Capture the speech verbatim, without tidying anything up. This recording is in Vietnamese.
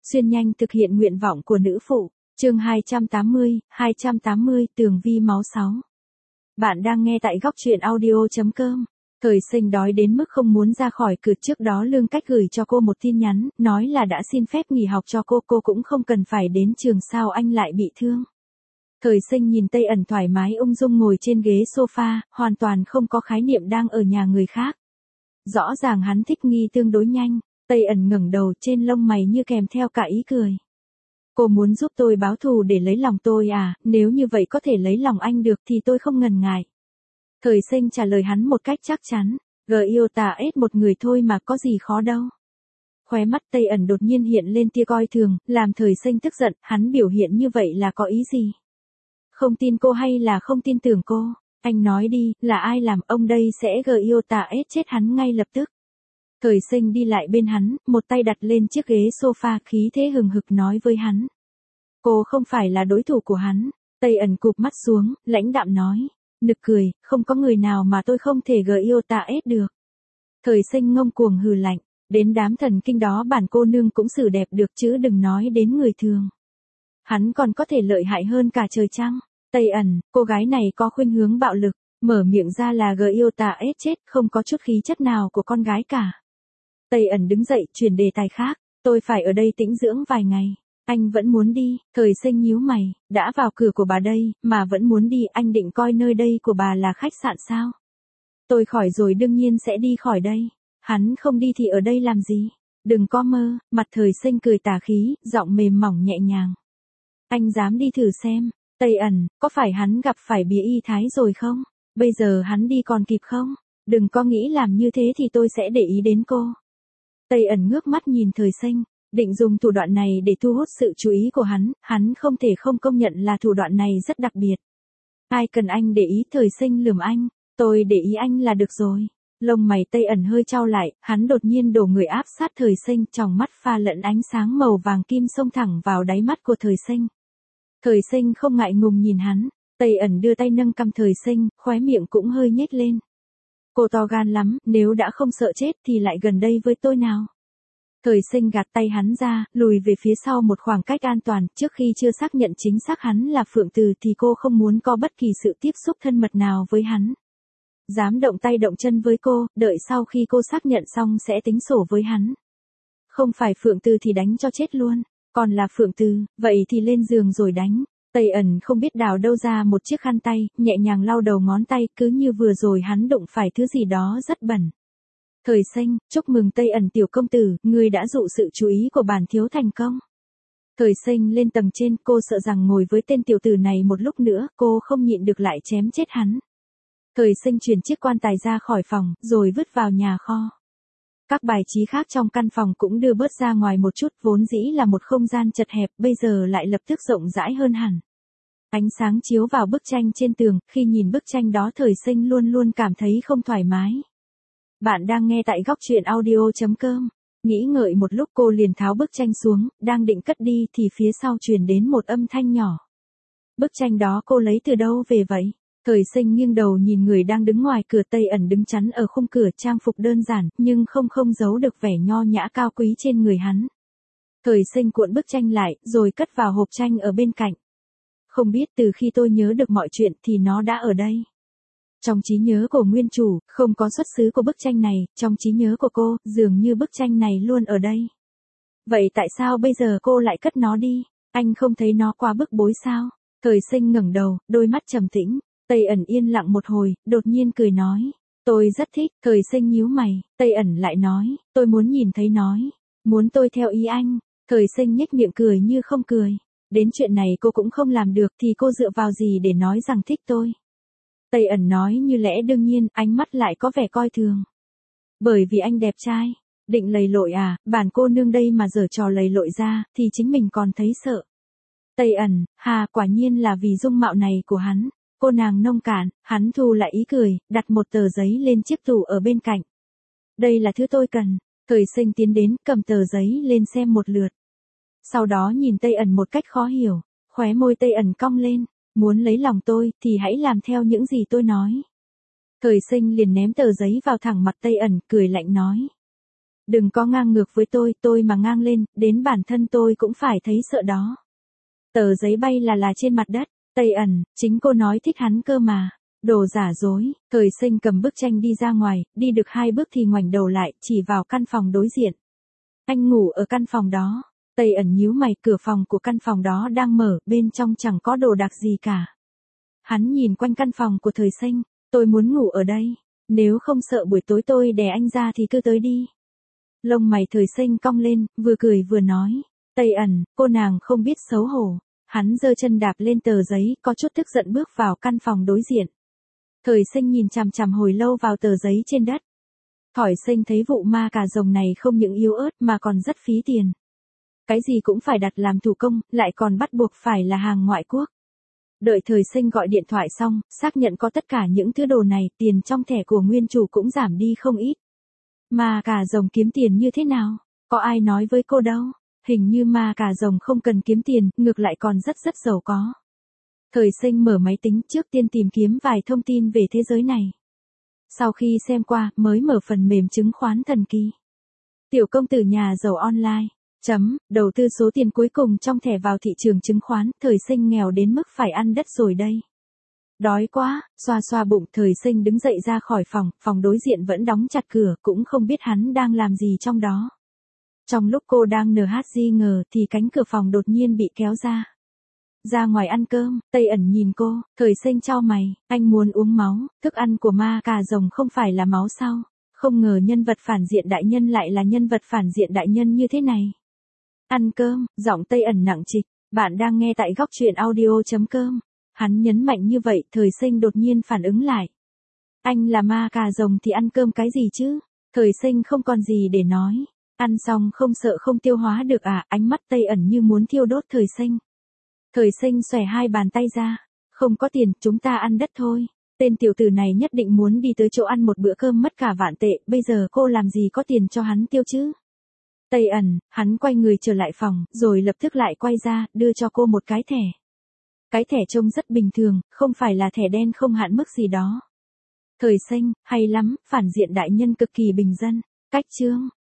Xuyên nhanh thực hiện nguyện vọng của nữ phụ. Chương hai trăm tám mươi, hai trăm tám mươi Tường vi máu sáu. Bạn đang nghe tại góc truyện audio chấm com. Thời Sinh đói đến mức không muốn ra khỏi cửa, trước đó Lương Cách gửi cho cô một tin nhắn, nói là đã xin phép nghỉ học cho cô, cô cũng không cần phải đến trường, sao anh lại bị thương. Thời Sinh nhìn Tây Ẩn thoải mái ung dung ngồi trên ghế sofa, hoàn toàn không có khái niệm đang ở nhà người khác. Rõ ràng hắn thích nghi tương đối nhanh. Tây Ẩn ngẩng đầu, trên lông mày như kèm theo cả ý cười. Cô muốn giúp tôi báo thù để lấy lòng tôi à, nếu như vậy có thể lấy lòng anh được thì tôi không ngần ngại. Thời Sinh trả lời hắn một cách chắc chắn, gờ yêu tà ết một người thôi mà có gì khó đâu. Khóe mắt Tây Ẩn đột nhiên hiện lên tia coi thường, làm Thời Sinh tức giận, hắn biểu hiện như vậy là có ý gì? Không tin cô hay là không tin tưởng cô? Anh nói đi, là ai làm, ông đây sẽ gờ yêu tà ết chết hắn ngay lập tức. Thời Sinh đi lại bên hắn, một tay đặt lên chiếc ghế sofa, khí thế hừng hực nói với hắn. Cô không phải là đối thủ của hắn. Tây Ẩn cụp mắt xuống, lãnh đạm nói. Nực cười, không có người nào mà tôi không thể gờ yêu tà ết được. Thời Sinh ngông cuồng hừ lạnh, đến đám thần kinh đó bản cô nương cũng xử đẹp được chứ đừng nói đến người thường. Hắn còn có thể lợi hại hơn cả trời trăng. Tây Ẩn, cô gái này có khuynh hướng bạo lực, mở miệng ra là gờ yêu tà ết chết, không có chút khí chất nào của con gái cả. Tây Ẩn đứng dậy, chuyển đề tài khác, tôi phải ở đây tĩnh dưỡng vài ngày. Anh vẫn muốn đi. Thời Sinh nhíu mày, đã vào cửa của bà đây, mà vẫn muốn đi, anh định coi nơi đây của bà là khách sạn sao? Tôi khỏi rồi đương nhiên sẽ đi khỏi đây. Hắn không đi thì ở đây làm gì? Đừng có mơ. Mặt Thời Sinh cười tà khí, giọng mềm mỏng nhẹ nhàng. Anh dám đi thử xem. Tây Ẩn, có phải hắn gặp phải bía y thái rồi không? Bây giờ hắn đi còn kịp không? Đừng có nghĩ làm như thế thì tôi sẽ để ý đến cô. Tây Ẩn ngước mắt nhìn Thời Sinh, định dùng thủ đoạn này để thu hút sự chú ý của hắn, hắn không thể không công nhận là thủ đoạn này rất đặc biệt. Ai cần anh để ý? Thời Sinh lườm anh, tôi để ý anh là được rồi. Lông mày Tây Ẩn hơi chau lại, hắn đột nhiên đổ người áp sát Thời Sinh, trong mắt pha lẫn ánh sáng màu vàng kim xông thẳng vào đáy mắt của Thời Sinh. Thời Sinh không ngại ngùng nhìn hắn, Tây Ẩn đưa tay nâng cằm Thời Sinh, khóe miệng cũng hơi nhếch lên. Cô to gan lắm, nếu đã không sợ chết thì lại gần đây với tôi nào. Thời Sinh gạt tay hắn ra, lùi về phía sau một khoảng cách an toàn, trước khi chưa xác nhận chính xác hắn là Phượng Từ thì cô không muốn có bất kỳ sự tiếp xúc thân mật nào với hắn. Dám động tay động chân với cô, đợi sau khi cô xác nhận xong sẽ tính sổ với hắn. Không phải Phượng Từ thì đánh cho chết luôn, còn là Phượng Từ, vậy thì lên giường rồi đánh. Tây Ẩn không biết đào đâu ra một chiếc khăn tay, nhẹ nhàng lau đầu ngón tay, cứ như vừa rồi hắn đụng phải thứ gì đó rất bẩn. Thời Sinh, chúc mừng Tây Ẩn tiểu công tử, ngươi đã dụ sự chú ý của bản thiếu thành công. Thời Sinh lên tầng trên, cô sợ rằng ngồi với tên tiểu tử này một lúc nữa, cô không nhịn được lại chém chết hắn. Thời Sinh chuyển chiếc quan tài ra khỏi phòng, rồi vứt vào nhà kho. Các bài trí khác trong căn phòng cũng đưa bớt ra ngoài một chút, vốn dĩ là một không gian chật hẹp, bây giờ lại lập tức rộng rãi hơn hẳn. Ánh sáng chiếu vào bức tranh trên tường, khi nhìn bức tranh đó Thời Sinh luôn luôn cảm thấy không thoải mái. Bạn đang nghe tại góc truyện audio chấm com. Nghĩ ngợi một lúc cô liền tháo bức tranh xuống, đang định cất đi thì phía sau truyền đến một âm thanh nhỏ. Bức tranh đó cô lấy từ đâu về vậy? Thời Sinh nghiêng đầu nhìn người đang đứng ngoài cửa. Tây Ẩn đứng chắn ở khung cửa, trang phục đơn giản, nhưng không không giấu được vẻ nho nhã cao quý trên người hắn. Thời Sinh cuộn bức tranh lại, rồi cất vào hộp tranh ở bên cạnh. Không biết từ khi tôi nhớ được mọi chuyện thì nó đã ở đây. Trong trí nhớ của nguyên chủ, không có xuất xứ của bức tranh này, trong trí nhớ của cô, dường như bức tranh này luôn ở đây. Vậy tại sao bây giờ cô lại cất nó đi? Anh không thấy nó quá bức bối sao? Thời Sinh ngẩng đầu, đôi mắt trầm tĩnh. Tây Ẩn yên lặng một hồi, đột nhiên cười nói. Tôi rất thích. Thời Sinh nhíu mày, Tây Ẩn lại nói, tôi muốn nhìn thấy nói. Muốn tôi theo ý anh. Thời Sinh nhếch miệng cười như không cười. Đến chuyện này cô cũng không làm được thì cô dựa vào gì để nói rằng thích tôi? Tây Ẩn nói như lẽ đương nhiên, ánh mắt lại có vẻ coi thường. Bởi vì anh đẹp trai. Định lầy lội à, bản cô nương đây mà giở trò lầy lội ra, thì chính mình còn thấy sợ. Tây Ẩn, hà, quả nhiên là vì dung mạo này của hắn. Cô nàng nông cạn, hắn thu lại ý cười, đặt một tờ giấy lên chiếc tủ ở bên cạnh. Đây là thứ tôi cần. Thời Sinh tiến đến, cầm tờ giấy lên xem một lượt. Sau đó nhìn Tây Ẩn một cách khó hiểu, khóe môi Tây Ẩn cong lên. Muốn lấy lòng tôi, thì hãy làm theo những gì tôi nói. Thời Sinh liền ném tờ giấy vào thẳng mặt Tây Ẩn, cười lạnh nói. Đừng có ngang ngược với tôi, tôi mà ngang lên, đến bản thân tôi cũng phải thấy sợ đó. Tờ giấy bay là là trên mặt đất. Tây ẩn, chính cô nói thích hắn cơ mà. Đồ giả dối. Thời Sinh cầm bức tranh đi ra ngoài, đi được hai bước thì ngoảnh đầu lại, chỉ vào căn phòng đối diện. Anh ngủ ở căn phòng đó. Tây ẩn nhíu mày, cửa phòng của căn phòng đó đang mở, bên trong chẳng có đồ đạc gì cả. Hắn nhìn quanh căn phòng của Thời Sinh, tôi muốn ngủ ở đây. Nếu không sợ buổi tối tôi đè anh ra thì cứ tới đi. Lông mày Thời Sinh cong lên, vừa cười vừa nói. Tây ẩn, cô nàng không biết xấu hổ. Hắn giơ chân đạp lên tờ giấy, có chút tức giận bước vào căn phòng đối diện. Thời Sinh nhìn chằm chằm hồi lâu vào tờ giấy trên đất. Thời Sinh thấy vụ ma cà rồng này không những yếu ớt mà còn rất phí tiền. Cái gì cũng phải đặt làm thủ công, lại còn bắt buộc phải là hàng ngoại quốc. Đợi Thời Sinh gọi điện thoại xong, xác nhận có tất cả những thứ đồ này, tiền trong thẻ của nguyên chủ cũng giảm đi không ít. Ma cà rồng kiếm tiền như thế nào? Có ai nói với cô đâu? Hình như ma cà rồng không cần kiếm tiền, ngược lại còn rất rất giàu có. Thời Sinh mở máy tính trước tiên tìm kiếm vài thông tin về thế giới này. Sau khi xem qua, mới mở phần mềm chứng khoán thần kỳ. Tiểu công tử nhà giàu online. Chấm, đầu tư số tiền cuối cùng trong thẻ vào thị trường chứng khoán, Thời Sinh nghèo đến mức phải ăn đất rồi đây. Đói quá, xoa xoa bụng, Thời Sinh đứng dậy ra khỏi phòng, phòng đối diện vẫn đóng chặt cửa, cũng không biết hắn đang làm gì trong đó. Trong lúc cô đang nờ hát di ngờ thì cánh cửa phòng đột nhiên bị kéo ra. Ra ngoài ăn cơm, Tây ẩn nhìn cô, Thời Sinh chau mày, anh muốn uống máu, thức ăn của ma cà rồng không phải là máu sao? Không ngờ nhân vật phản diện đại nhân lại là nhân vật phản diện đại nhân như thế này. Ăn cơm, giọng Tây ẩn nặng trịch, bạn đang nghe tại góc truyện audio.com. Hắn nhấn mạnh như vậy, Thời Sinh đột nhiên phản ứng lại. Anh là ma cà rồng thì ăn cơm cái gì chứ? Thời Sinh không còn gì để nói. Ăn xong không sợ không tiêu hóa được à? Ánh mắt Tây ẩn như muốn thiêu đốt Thời Sinh. Thời Sinh xòe hai bàn tay ra. Không có tiền, chúng ta ăn đất thôi. Tên tiểu tử này nhất định muốn đi tới chỗ ăn một bữa cơm mất cả vạn tệ, bây giờ cô làm gì có tiền cho hắn tiêu chứ? Tây ẩn, hắn quay người trở lại phòng, rồi lập tức lại quay ra, đưa cho cô một cái thẻ. Cái thẻ trông rất bình thường, không phải là thẻ đen không hạn mức gì đó. Thời Sinh, hay lắm, phản diện đại nhân cực kỳ bình dân. Cách chương,